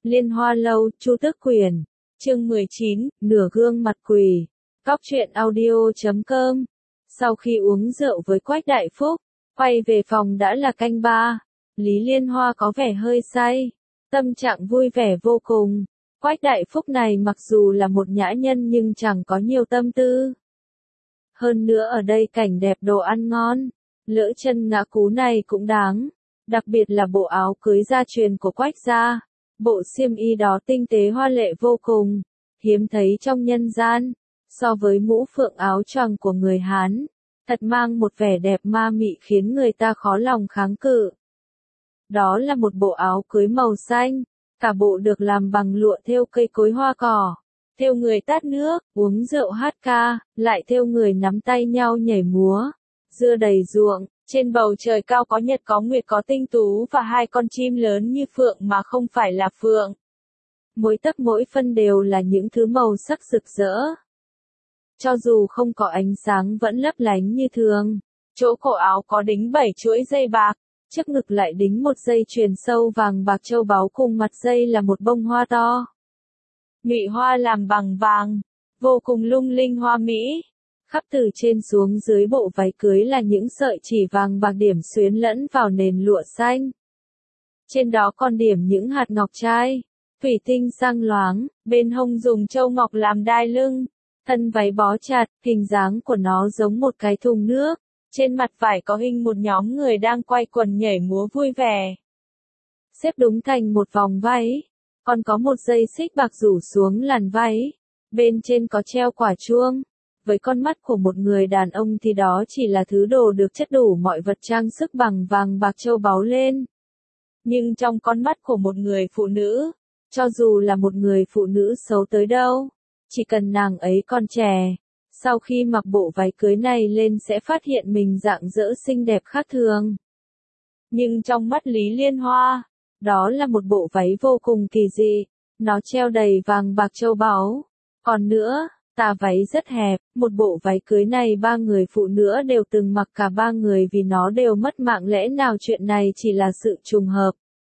Liên Hoa Lâu, Chu Tước Quyền. Chương 19, Nửa gương mặt quỷ. Góc truyện audio.com. Sau khi uống rượu với Quách Đại Phúc, quay về phòng đã là canh ba. Lý Liên Hoa có vẻ hơi say, tâm trạng vui vẻ vô cùng. Quách Đại Phúc này mặc dù là một nhã nhân nhưng chẳng có nhiều tâm tư. Hơn nữa ở đây cảnh đẹp đồ ăn ngon, lỡ chân ngã cú này cũng đáng. Đặc biệt là bộ áo cưới gia truyền của Quách gia. Bộ xiêm y đó tinh tế hoa lệ vô cùng, hiếm thấy trong nhân gian. So với mũ phượng áo choàng của người Hán, thật mang một vẻ đẹp ma mị khiến người ta khó lòng kháng cự. Đó là một bộ áo cưới màu xanh, cả bộ được làm bằng lụa thêu cây cối hoa cỏ, thêu người tát nước, uống rượu hát ca, lại thêu người nắm tay nhau nhảy múa. Dưa đầy ruộng, trên bầu trời cao có nhật có nguyệt có tinh tú và hai con chim lớn như phượng mà không phải là phượng. Mỗi tấc mỗi phân đều là những thứ màu sắc rực rỡ. Cho dù không có ánh sáng vẫn lấp lánh như thường. Chỗ cổ áo có đính 7 chuỗi dây bạc, trước ngực lại đính một dây chuyền sâu vàng bạc châu báu, cùng mặt dây là một bông hoa to. Nhụy hoa làm bằng vàng, vô cùng lung linh hoa mỹ. Khắp từ trên xuống dưới bộ váy cưới là những sợi chỉ vàng bạc điểm xuyến lẫn vào nền lụa xanh. Trên đó còn điểm những hạt ngọc trai, thủy tinh sang loáng, bên hông dùng châu ngọc làm đai lưng. Thân váy bó chặt, hình dáng của nó giống một cái thùng nước. Trên mặt vải có hình một nhóm người đang quay quần nhảy múa vui vẻ. Xếp đúng thành một vòng váy. Còn có một dây xích bạc rủ xuống làn váy. Bên trên có treo quả chuông. Với con mắt của một người đàn ông thì đó chỉ là thứ đồ được chất đủ mọi vật trang sức bằng vàng bạc châu báu lên. Nhưng trong con mắt của một người phụ nữ, cho dù là một người phụ nữ xấu tới đâu, chỉ cần nàng ấy còn trẻ, sau khi mặc bộ váy cưới này lên sẽ phát hiện mình rạng rỡ xinh đẹp khác thường. Nhưng trong mắt Lý Liên Hoa, đó là một bộ váy vô cùng kỳ dị, nó treo đầy vàng bạc châu báu. Còn nữa, tà váy rất hẹp, một bộ váy cưới này 3 người phụ nữ đều từng mặc, cả 3 người vì nó đều mất mạng, lẽ nào chuyện này chỉ là sự trùng hợp.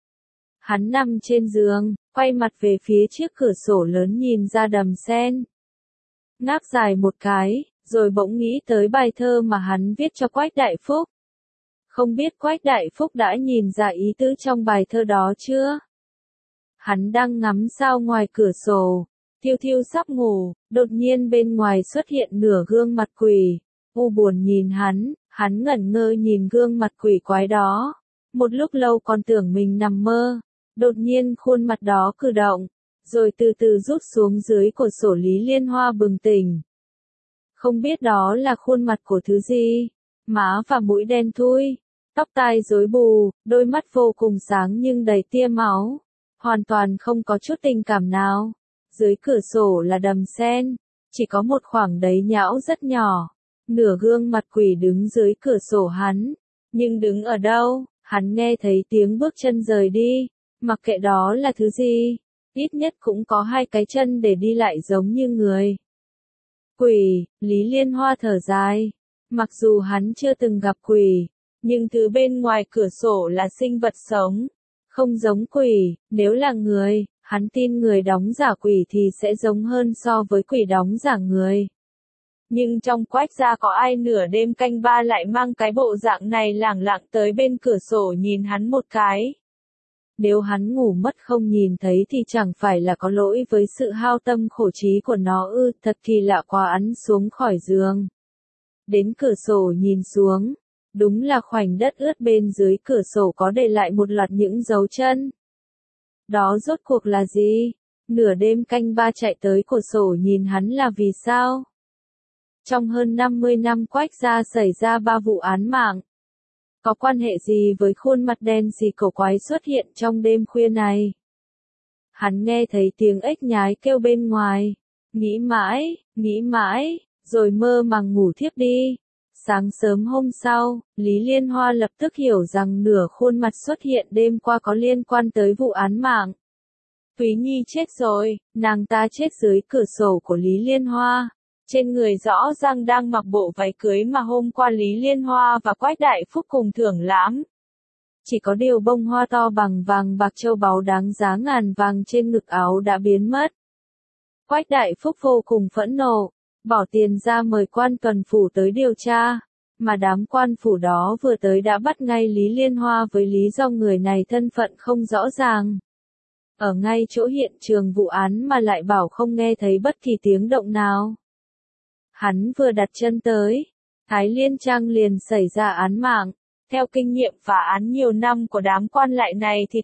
Hắn nằm trên giường, quay mặt về phía chiếc cửa sổ lớn nhìn ra đầm sen. Ngáp dài một cái, rồi bỗng nghĩ tới bài thơ mà hắn viết cho Quách Đại Phúc. Không biết Quách Đại Phúc đã nhìn ra ý tứ trong bài thơ đó chưa? Hắn đang ngắm sao ngoài cửa sổ, thiêu thiêu sắp ngủ, đột nhiên bên ngoài xuất hiện nửa gương mặt quỷ, u buồn nhìn hắn ngẩn ngơ nhìn gương mặt quỷ quái đó. Một lúc lâu còn tưởng mình nằm mơ, đột nhiên khuôn mặt đó cử động, rồi từ từ rút xuống dưới cửa sổ. Lý Liên Hoa bừng tỉnh. Không biết đó là khuôn mặt của thứ gì, má và mũi đen thui, tóc tai rối bù, đôi mắt vô cùng sáng nhưng đầy tia máu, hoàn toàn không có chút tình cảm nào. Dưới cửa sổ là đầm sen, chỉ có một khoảng đầy nhão rất nhỏ. Nửa gương mặt quỷ đứng dưới cửa sổ hắn, nhưng đứng ở đâu, hắn nghe thấy tiếng bước chân rời đi, mặc kệ đó là thứ gì, ít nhất cũng có 2 cái chân để đi lại giống như người. Quỷ, Lý Liên Hoa thở dài, mặc dù hắn chưa từng gặp quỷ, nhưng thứ bên ngoài cửa sổ là sinh vật sống, không giống quỷ. Nếu là người, hắn tin người đóng giả quỷ thì sẽ giống hơn so với quỷ đóng giả người. Nhưng trong Quách gia có ai nửa đêm canh ba lại mang cái bộ dạng này lảng lặng tới bên cửa sổ nhìn hắn một cái? Nếu hắn ngủ mất không nhìn thấy thì chẳng phải là có lỗi với sự hao tâm khổ trí của nó ư? Thật kỳ lạ quá. Hắn xuống khỏi giường, đến cửa sổ nhìn xuống, đúng là khoảnh đất ướt bên dưới cửa sổ có để lại một loạt những dấu chân. Đó rốt cuộc là gì? Nửa đêm canh ba chạy tới cửa sổ nhìn hắn là vì sao? Trong hơn 50 năm Quách gia xảy ra 3 vụ án mạng. Có quan hệ gì với khuôn mặt đen xì cổ quái xuất hiện trong đêm khuya này? Hắn nghe thấy tiếng ếch nhái kêu bên ngoài. Nghĩ mãi, rồi mơ màng ngủ thiếp đi. Sáng sớm hôm sau, Lý Liên Hoa lập tức hiểu rằng nửa khuôn mặt xuất hiện đêm qua có liên quan tới vụ án mạng. Thúy Nhi chết rồi, nàng ta chết dưới cửa sổ của Lý Liên Hoa. Trên người rõ ràng đang mặc bộ váy cưới mà hôm qua Lý Liên Hoa và Quách Đại Phúc cùng thưởng lãm. chỉ có điều bông hoa to bằng vàng bạc châu báu đáng giá ngàn vàng trên ngực áo đã biến mất. Quách Đại Phúc vô cùng phẫn nộ, bỏ tiền ra mời quan tuần phủ tới điều tra, mà đám quan phủ đó vừa tới đã bắt ngay Lý Liên Hoa với lý do người này thân phận không rõ ràng. Ở ngay chỗ hiện trường vụ án mà lại bảo không nghe thấy bất kỳ tiếng động nào. Hắn vừa đặt chân tới, Thái Liên Trang liền xảy ra án mạng. Theo kinh nghiệm phá án nhiều năm của đám quan lại này thì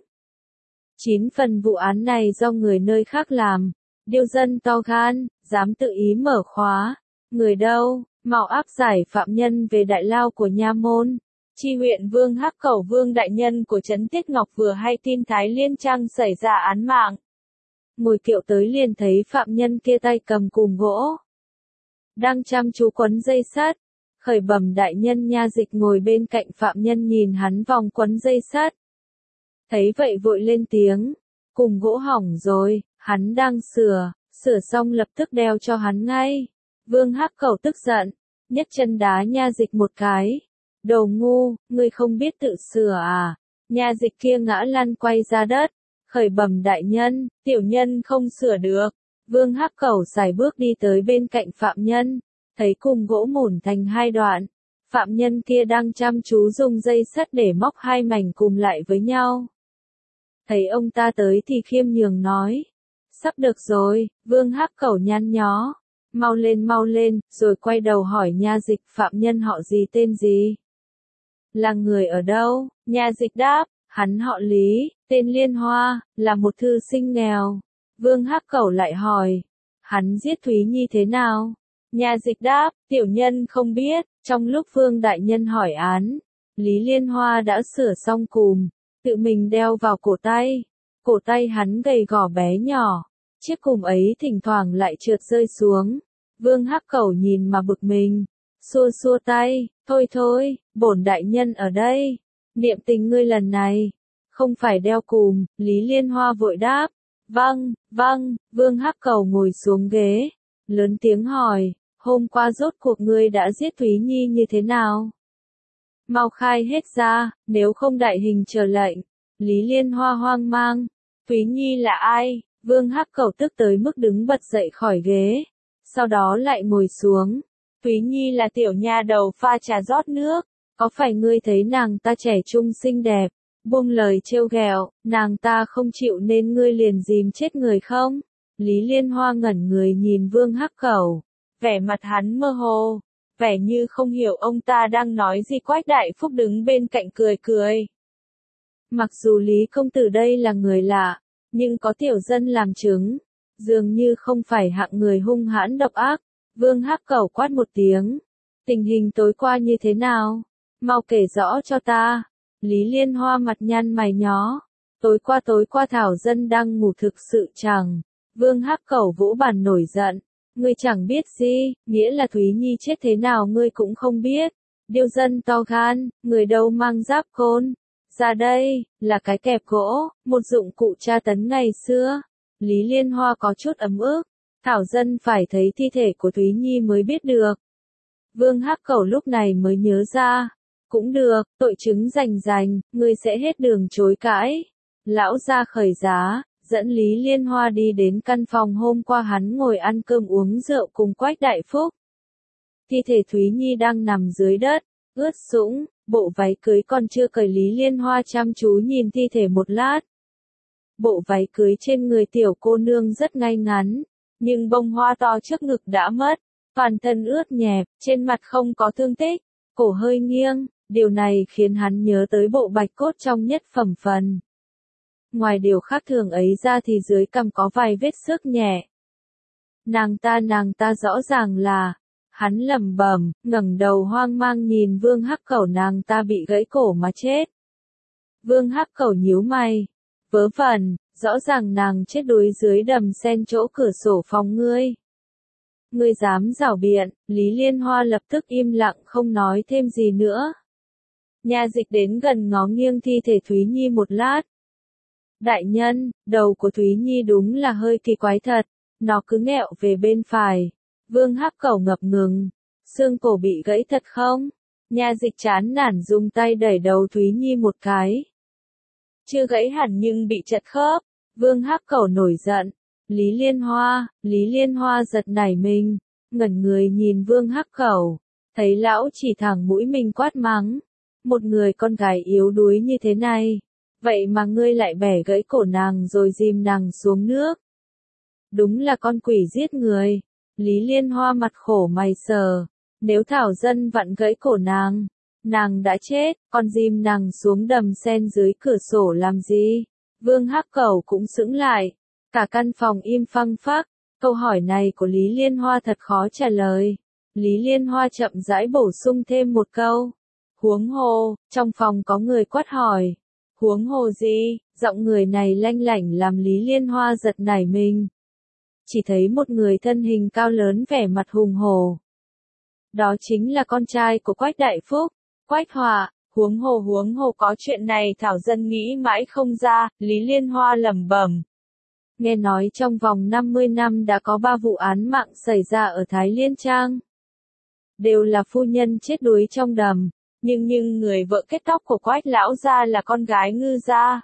9 phần vụ án này do người nơi khác làm. Điêu dân to gan, dám tự ý mở khóa. Người đâu, mau áp giải phạm nhân về đại lao của nha môn. Chi huyện Vương Hắc Cẩu Vương đại nhân của trấn Tiết Ngọc vừa hay tin Thái Liên Trang xảy ra án mạng. Ngồi kiệu tới liền thấy phạm nhân kia tay cầm cùm gỗ, đang chăm chú quấn dây sắt. Khởi bẩm đại nhân, nha dịch ngồi bên cạnh phạm nhân nhìn hắn vòng quấn dây sắt. Thấy vậy vội lên tiếng, cùm gỗ hỏng rồi, hắn đang sửa xong lập tức đeo cho hắn ngay. Vương Hắc Cẩu tức giận, nhấc chân đá nha dịch một cái. Đồ ngu, ngươi không biết tự sửa à? Nha dịch kia ngã lăn quay ra đất. Khởi bẩm đại nhân, tiểu nhân không sửa được. Vương Hắc Cẩu sải bước đi tới bên cạnh phạm nhân, thấy cùm gỗ mủn thành hai đoạn. Phạm nhân kia đang chăm chú dùng dây sắt để móc hai mảnh cùm lại với nhau. Thấy ông ta tới thì khiêm nhường nói, sắp được rồi. Vương Hắc Cẩu nhăn nhó, mau lên, rồi quay đầu hỏi nha dịch phạm nhân họ gì tên gì. Là người ở đâu? Nha dịch đáp, hắn họ Lý, tên Liên Hoa, là một thư sinh nghèo. Vương Hắc Cẩu lại hỏi, hắn giết Thúy Nhi thế nào? Nha dịch đáp, tiểu nhân không biết. Trong lúc Vương đại nhân hỏi án, Lý Liên Hoa đã sửa xong cùm, tự mình đeo vào cổ tay. Cổ tay hắn gầy gò bé nhỏ, chiếc cùm ấy thỉnh thoảng lại trượt rơi xuống. Vương Hắc Cẩu nhìn mà bực mình, xua tay, thôi, bổn đại nhân ở đây, niệm tình ngươi lần này, không phải đeo cùm. Lý Liên Hoa vội đáp, vâng. Vương Hắc Cẩu ngồi xuống ghế, lớn tiếng hỏi, hôm qua rốt cuộc ngươi đã giết Thúy Nhi như thế nào? Mau khai hết ra, nếu không đại hình chờ lệnh. Lý Liên Hoa hoang mang, Thúy Nhi là ai? Vương Hắc Cẩu tức tới mức đứng bật dậy khỏi ghế, sau đó lại ngồi xuống. Thúy Nhi là tiểu nha đầu pha trà rót nước, có phải ngươi thấy nàng ta trẻ trung xinh đẹp, buông lời trêu ghẹo, nàng ta không chịu nên ngươi liền dìm chết người không? Lý Liên Hoa ngẩn người nhìn Vương Hắc Cẩu, vẻ mặt hắn mơ hồ, vẻ như không hiểu ông ta đang nói gì. Quách Đại Phúc đứng bên cạnh cười. Mặc dù Lý công tử đây là người lạ, nhưng có tiểu dân làm chứng, dường như không phải hạng người hung hãn độc ác. Vương Hắc Cẩu quát một tiếng, tình hình tối qua như thế nào? Mau kể rõ cho ta. Lý Liên Hoa mặt nhăn mày nhó, tối qua thảo dân đang ngủ thực sự chẳng. Vương Hắc Cẩu vỗ bàn nổi giận, ngươi chẳng biết gì, nghĩa là Thúy Nhi chết thế nào ngươi cũng không biết. Điêu dân to gan, người đâu mang giáp côn ra đây, là cái kẹp gỗ, một dụng cụ tra tấn ngày xưa. Lý Liên Hoa có chút ấm ức, thảo dân phải thấy thi thể của Thúy Nhi mới biết được. Vương Hắc Cẩu lúc này mới nhớ ra, cũng được, tội chứng rành, ngươi sẽ hết đường chối cãi. Lão ra khởi giá, dẫn Lý Liên Hoa đi đến căn phòng hôm qua hắn ngồi ăn cơm uống rượu cùng Quách Đại Phúc. Thi thể Thúy Nhi đang nằm dưới đất, ướt sũng, bộ váy cưới còn chưa cởi. Lý Liên Hoa chăm chú nhìn thi thể một lát. Bộ váy cưới trên người tiểu cô nương rất ngay ngắn, nhưng bông hoa to trước ngực đã mất, toàn thân ướt nhẹp, trên mặt không có thương tích, cổ hơi nghiêng, điều này khiến hắn nhớ tới bộ bạch cốt trong Nhất Phẩm Phần. Ngoài điều khác thường ấy ra thì dưới cằm có vài vết xước nhẹ. Nàng ta rõ ràng là, hắn lẩm bẩm, ngẩng đầu hoang mang nhìn Vương Hắc Cẩu, nàng ta bị gãy cổ mà chết. Vương Hắc Cẩu nhíu mày, vớ vẩn, rõ ràng nàng chết đuối dưới đầm sen chỗ cửa sổ phòng ngươi. Ngươi dám giảo biện. Lý Liên Hoa lập tức im lặng không nói thêm gì nữa. Nha dịch đến gần ngó nghiêng thi thể Thúy Nhi một lát. Đại nhân, đầu của Thúy Nhi đúng là hơi kỳ quái thật, nó cứ nghẹo về bên phải. Vương Hắc Cẩu ngập ngừng, xương cổ bị gãy thật không? Nha Dịch chán nản dùng tay đẩy đầu Thúy Nhi một cái. Chưa gãy hẳn nhưng bị chật khớp. Vương Hắc Cẩu nổi giận. Lý Liên Hoa giật nảy mình, ngẩn người nhìn Vương Hắc Cẩu, thấy lão chỉ thẳng mũi mình quát mắng. Một người con gái yếu đuối như thế này, vậy mà ngươi lại bẻ gãy cổ nàng rồi dìm nàng xuống nước. Đúng là con quỷ giết người. Lý Liên Hoa mặt khổ mày sờ, nếu Thảo Dân vặn gãy cổ nàng đã chết, còn dìm nàng xuống đầm sen dưới cửa sổ làm gì? Vương Hắc Cẩu cũng sững lại, cả căn phòng im phăng phắc, câu hỏi này của Lý Liên Hoa thật khó trả lời. Lý Liên Hoa chậm rãi bổ sung thêm một câu. Huống hồ, trong phòng có người quát hỏi. Huống hồ gì? Giọng người này lanh lảnh làm Lý Liên Hoa giật nảy mình. Chỉ thấy một người thân hình cao lớn vẻ mặt hùng hổ. Đó chính là con trai của Quách Đại Phúc, Quách Họa. Huống hồ có chuyện này Thảo Dân nghĩ mãi không ra, Lý Liên Hoa lẩm bẩm. Nghe nói trong vòng 50 năm đã có 3 vụ án mạng xảy ra ở Thái Liên Trang. Đều là phu nhân chết đuối trong đầm, nhưng người vợ kết tóc của Quách lão gia là con gái Ngư gia.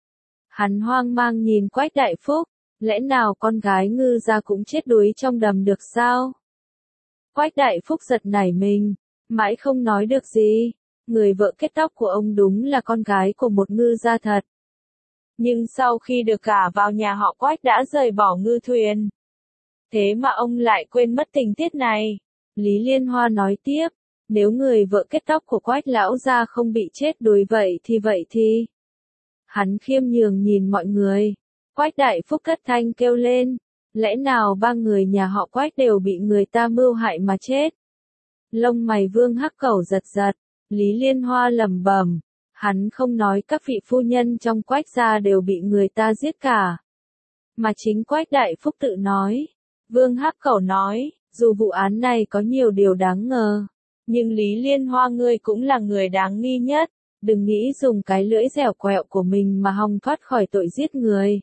Hắn hoang mang nhìn Quách Đại Phúc, lẽ nào con gái Ngư gia cũng chết đuối trong đầm được sao? Quách Đại Phúc giật nảy mình, mãi không nói được gì. Người vợ kết tóc của ông đúng là con gái của một ngư gia thật. Nhưng sau khi được gả vào nhà họ Quách đã rời bỏ ngư thuyền. Thế mà ông lại quên mất tình tiết này. Lý Liên Hoa nói tiếp, nếu người vợ kết tóc của Quách lão gia không bị chết đuối vậy thì. Hắn khiêm nhường nhìn mọi người. Quách Đại Phúc cất thanh kêu lên, lẽ nào 3 người nhà họ Quách đều bị người ta mưu hại mà chết? Lông mày Vương Hắc Cẩu giật giật. Lý Liên Hoa lẩm bẩm, hắn không nói các vị phu nhân trong Quách gia đều bị người ta giết cả, mà chính Quách Đại Phúc tự nói. Vương Hắc Cẩu nói, dù vụ án này có nhiều điều đáng ngờ, nhưng Lý Liên Hoa ngươi cũng là người đáng nghi nhất, đừng nghĩ dùng cái lưỡi dẻo quẹo của mình mà hòng thoát khỏi tội giết người.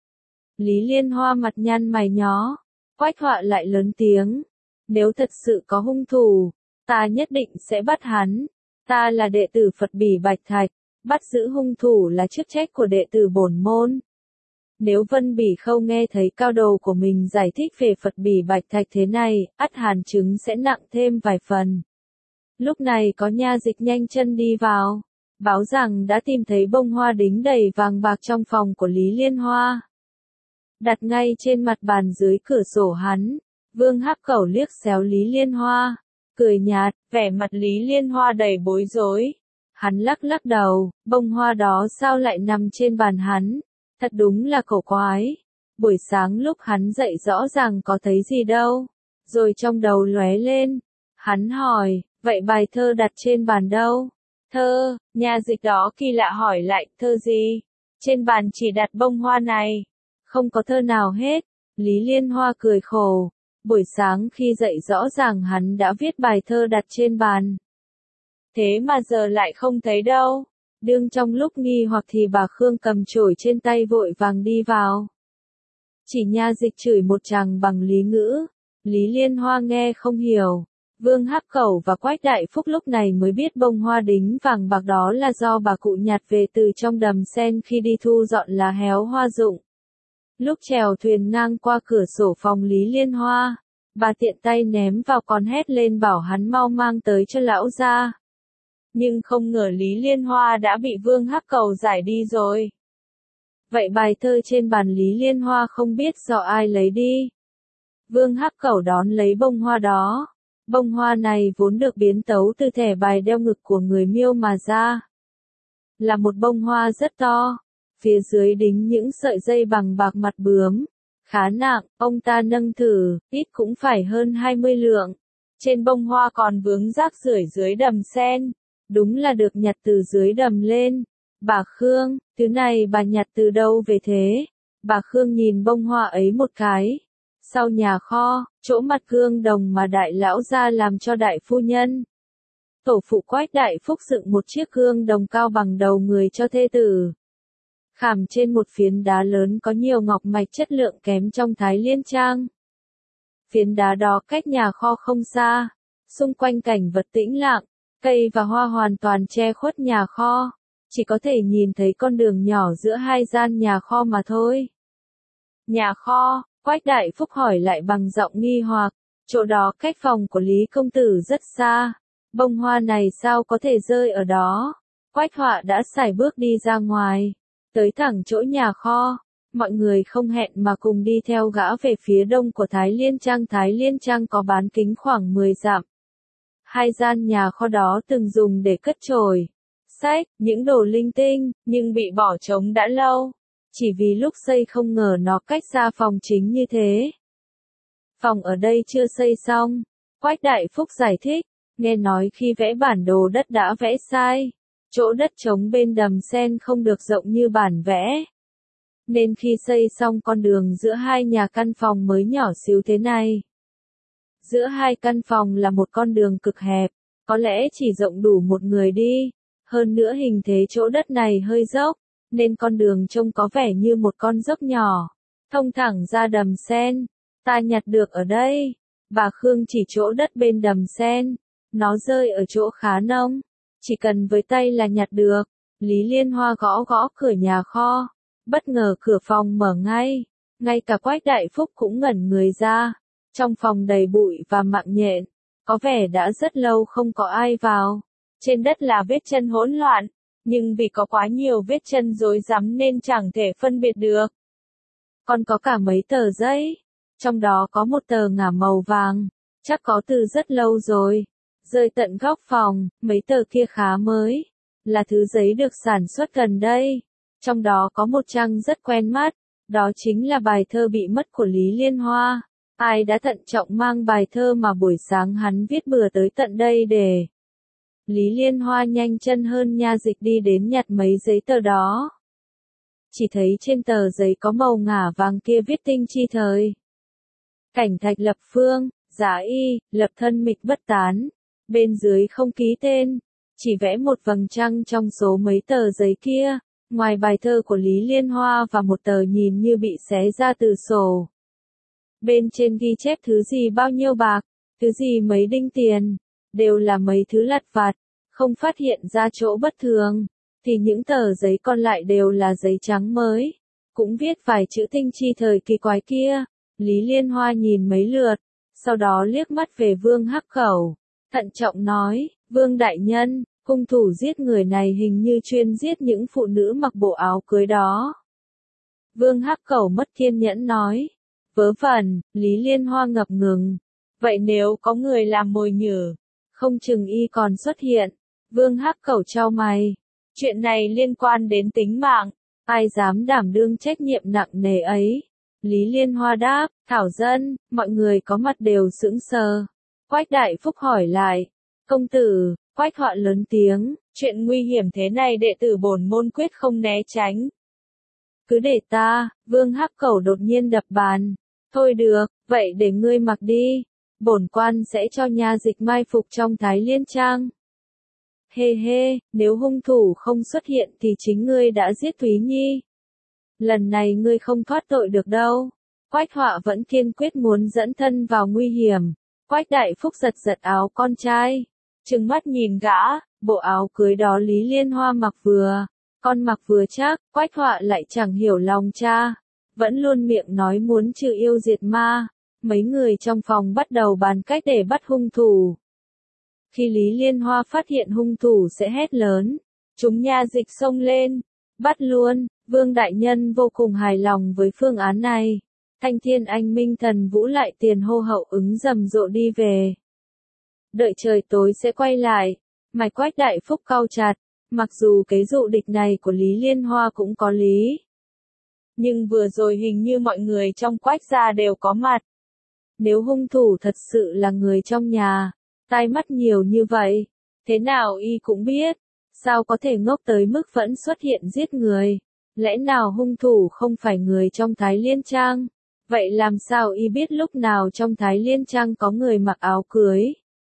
Lý Liên Hoa mặt nhăn mày nhó, Quách Họa lại lớn tiếng, nếu thật sự có hung thủ, ta nhất định sẽ bắt hắn. Ta là đệ tử Phật Bỉ Bạch Thạch, bắt giữ hung thủ là chức trách của đệ tử bổn môn. Nếu Vân Bỉ Khâu nghe thấy cao đồ của mình giải thích về Phật Bỉ Bạch Thạch thế này, ắt hàn chứng sẽ nặng thêm vài phần. Lúc này có nha dịch nhanh chân đi vào, báo rằng đã tìm thấy bông hoa đính đầy vàng bạc trong phòng của Lý Liên Hoa. Đặt ngay trên mặt bàn dưới cửa sổ hắn, Vương Hắc Cẩu liếc xéo Lý Liên Hoa. Cười nhạt, vẻ mặt Lý Liên Hoa đầy bối rối. Hắn lắc đầu, bông hoa đó sao lại nằm trên bàn hắn? Thật đúng là cổ quái. Buổi sáng lúc hắn dậy rõ ràng có thấy gì đâu. Rồi trong đầu lóe lên. Hắn hỏi, vậy bài thơ đặt trên bàn đâu? Thơ, nha dịch đó kỳ lạ hỏi lại, thơ gì? Trên bàn chỉ đặt bông hoa này. Không có thơ nào hết. Lý Liên Hoa cười khổ. Buổi sáng khi dậy rõ ràng hắn đã viết bài thơ đặt trên bàn. Thế mà giờ lại không thấy đâu. Đương trong lúc nghi hoặc thì bà Khương cầm chổi trên tay vội vàng đi vào. Chỉ nha dịch chửi một tràng bằng lý ngữ. Lý Liên Hoa nghe không hiểu. Vương Hắc Cẩu và Quách Đại Phúc lúc này mới biết bông hoa đính vàng bạc đó là do bà cụ nhặt về từ trong đầm sen khi đi thu dọn lá héo hoa rụng. Lúc chèo thuyền ngang qua cửa sổ phòng Lý Liên Hoa, bà tiện tay ném vào còn hét lên bảo hắn mau mang tới cho lão gia. Nhưng không ngờ Lý Liên Hoa đã bị Vương Hắc Cẩu giải đi rồi. Vậy bài thơ trên bàn Lý Liên Hoa không biết do ai lấy đi. Vương Hắc Cẩu đón lấy bông hoa đó. Bông hoa này vốn được biến tấu từ thẻ bài đeo ngực của người Miêu mà ra. Là một bông hoa rất to. Phía dưới đính những sợi dây bằng bạc mặt bướm. Khá nặng, ông ta nâng thử, ít cũng phải hơn 20 lượng. Trên bông hoa còn vướng rác rưởi dưới đầm sen. Đúng là được nhặt từ dưới đầm lên. Bà Khương, thứ này bà nhặt từ đâu về thế? Bà Khương nhìn bông hoa ấy một cái. Sau nhà kho, chỗ mặt gương đồng mà đại lão gia làm cho đại phu nhân. Tổ phụ Quách Đại Phúc dựng một chiếc gương đồng cao bằng đầu người cho thê tử. Khảm trên một phiến đá lớn có nhiều ngọc mạch chất lượng kém trong Thái Liên Trang. Phiến đá đó cách nhà kho không xa, xung quanh cảnh vật tĩnh lặng, Cây và hoa hoàn toàn che khuất nhà kho, chỉ có thể nhìn thấy con đường nhỏ giữa hai gian nhà kho mà thôi. Nhà kho, Quách Đại Phúc hỏi lại bằng giọng nghi hoặc, chỗ đó cách phòng của Lý công tử rất xa, bông hoa này sao có thể rơi ở đó? Quách Họa đã sải bước đi ra ngoài, tới thẳng chỗ nhà kho, mọi người không hẹn mà cùng đi theo gã về phía đông của Thái Liên Trang. Thái Liên Trang có bán kính khoảng 10 dặm. Hai gian nhà kho đó từng dùng để cất chổi, sách, những đồ linh tinh, nhưng bị bỏ trống đã lâu. Chỉ vì lúc xây không ngờ nó cách xa phòng chính như thế. Phòng ở đây chưa xây xong, Quách Đại Phúc giải thích, nghe nói khi vẽ bản đồ đất đã vẽ sai. Chỗ đất trống bên đầm sen không được rộng như bản vẽ. Nên khi xây xong con đường giữa hai nhà căn phòng mới nhỏ xíu thế này. Giữa hai căn phòng là một con đường cực hẹp, có lẽ chỉ rộng đủ một người đi. Hơn nữa hình thế chỗ đất này hơi dốc, nên con đường trông có vẻ như một con dốc nhỏ, thông thẳng ra đầm sen. Ta nhặt được ở đây. Bà Khương chỉ chỗ đất bên đầm sen. Nó rơi ở chỗ khá nông. Chỉ cần với tay là nhặt được. Lý Liên Hoa gõ gõ cửa nhà kho. Bất ngờ cửa phòng mở ngay. Ngay cả Quách Đại Phúc cũng ngẩn người ra. Trong phòng đầy bụi và mạng nhện. Có vẻ đã rất lâu không có ai vào. Trên đất là vết chân hỗn loạn. Nhưng vì có quá nhiều vết chân rối rắm nên chẳng thể phân biệt được. Còn có cả mấy tờ giấy. Trong đó có một tờ ngả màu vàng. Chắc có từ rất lâu rồi. Rơi tận góc phòng, mấy tờ kia khá mới. Là thứ giấy được sản xuất gần đây. Trong đó có một trang rất quen mắt. Đó chính là bài thơ bị mất của Lý Liên Hoa. Ai đã thận trọng mang bài thơ mà buổi sáng hắn viết bừa tới tận đây để... Lý Liên Hoa nhanh chân hơn nha dịch đi đến nhặt mấy giấy tờ đó. Chỉ thấy trên tờ giấy có màu ngả vàng kia viết tinh chi thời. Cảnh thạch lập phương, giá y, lập thân mịch bất tán. Bên dưới không ký tên, chỉ vẽ một vầng trăng trong số mấy tờ giấy kia. Ngoài bài thơ của Lý Liên Hoa và một tờ nhìn như bị xé ra từ sổ. Bên trên ghi chép thứ gì bao nhiêu bạc, thứ gì mấy đinh tiền, đều là mấy thứ lặt vặt, không phát hiện ra chỗ bất thường, thì những tờ giấy còn lại đều là giấy trắng mới, cũng viết vài chữ tinh chi thời kỳ quái kia. Lý Liên Hoa nhìn mấy lượt, sau đó liếc mắt về Vương Hắc Cẩu, thận trọng nói, Vương đại nhân, hung thủ giết người này hình như chuyên giết những phụ nữ mặc bộ áo cưới đó. Vương Hắc Cẩu mất kiên nhẫn nói, vớ vẩn. Lý Liên Hoa ngập ngừng, vậy nếu có người làm mồi nhử, không chừng y còn xuất hiện. Vương Hắc Cẩu chau mày, chuyện này liên quan đến tính mạng, ai dám đảm đương trách nhiệm nặng nề ấy. Lý Liên Hoa đáp, thảo dân, mọi người có mặt đều sững sờ. Quách Đại Phúc hỏi lại, công tử. Quách Họa lớn tiếng, chuyện nguy hiểm thế này đệ tử bổn môn quyết không né tránh. Cứ để ta. Vương Hắc Cẩu đột nhiên đập bàn. Thôi được, vậy để ngươi mặc đi. Bổn quan sẽ cho nha dịch mai phục trong Thái Liên Trang. Hê hê, nếu hung thủ không xuất hiện thì chính ngươi đã giết Thúy Nhi. Lần này ngươi không thoát tội được đâu. Quách Họa vẫn kiên quyết muốn dẫn thân vào nguy hiểm. Quách Đại Phúc giật giật áo con trai. Trừng mắt nhìn gã, bộ áo cưới đó Lý Liên Hoa mặc vừa. Con mặc vừa chắc, Quách Họa lại chẳng hiểu lòng cha. Vẫn luôn miệng nói muốn trừ yêu diệt ma. Mấy người trong phòng bắt đầu bàn cách để bắt hung thủ. Khi Lý Liên Hoa phát hiện hung thủ sẽ hét lớn. Chúng nha dịch xông lên. Bắt luôn. Vương đại nhân vô cùng hài lòng với phương án này. Thanh Thiên Anh Minh Thần Vũ lại tiền hô hậu ứng rầm rộ đi về. Đợi trời tối sẽ quay lại. Mày Quách Đại Phúc cau chặt. Mặc dù cái dụ địch này của Lý Liên Hoa cũng có lý. Nhưng vừa rồi hình như mọi người trong Quách gia đều có mặt. Nếu hung thủ thật sự là người trong nhà, tai mắt nhiều như vậy, thế nào y cũng biết. Sao có thể ngốc tới mức vẫn xuất hiện giết người? Lẽ nào hung thủ không phải người trong Thái Liên Trang? Vậy làm sao y biết lúc nào trong Thái Liên Trang có người mặc áo cưới?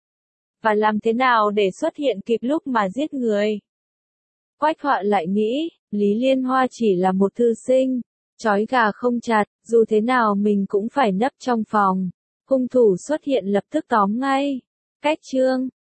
Và làm thế nào để xuất hiện kịp lúc mà giết người? Quách Họa lại nghĩ, Lý Liên Hoa chỉ là một thư sinh, trói gà không chặt, dù thế nào mình cũng phải nấp trong phòng. Hung thủ xuất hiện lập tức tóm ngay. Cách chương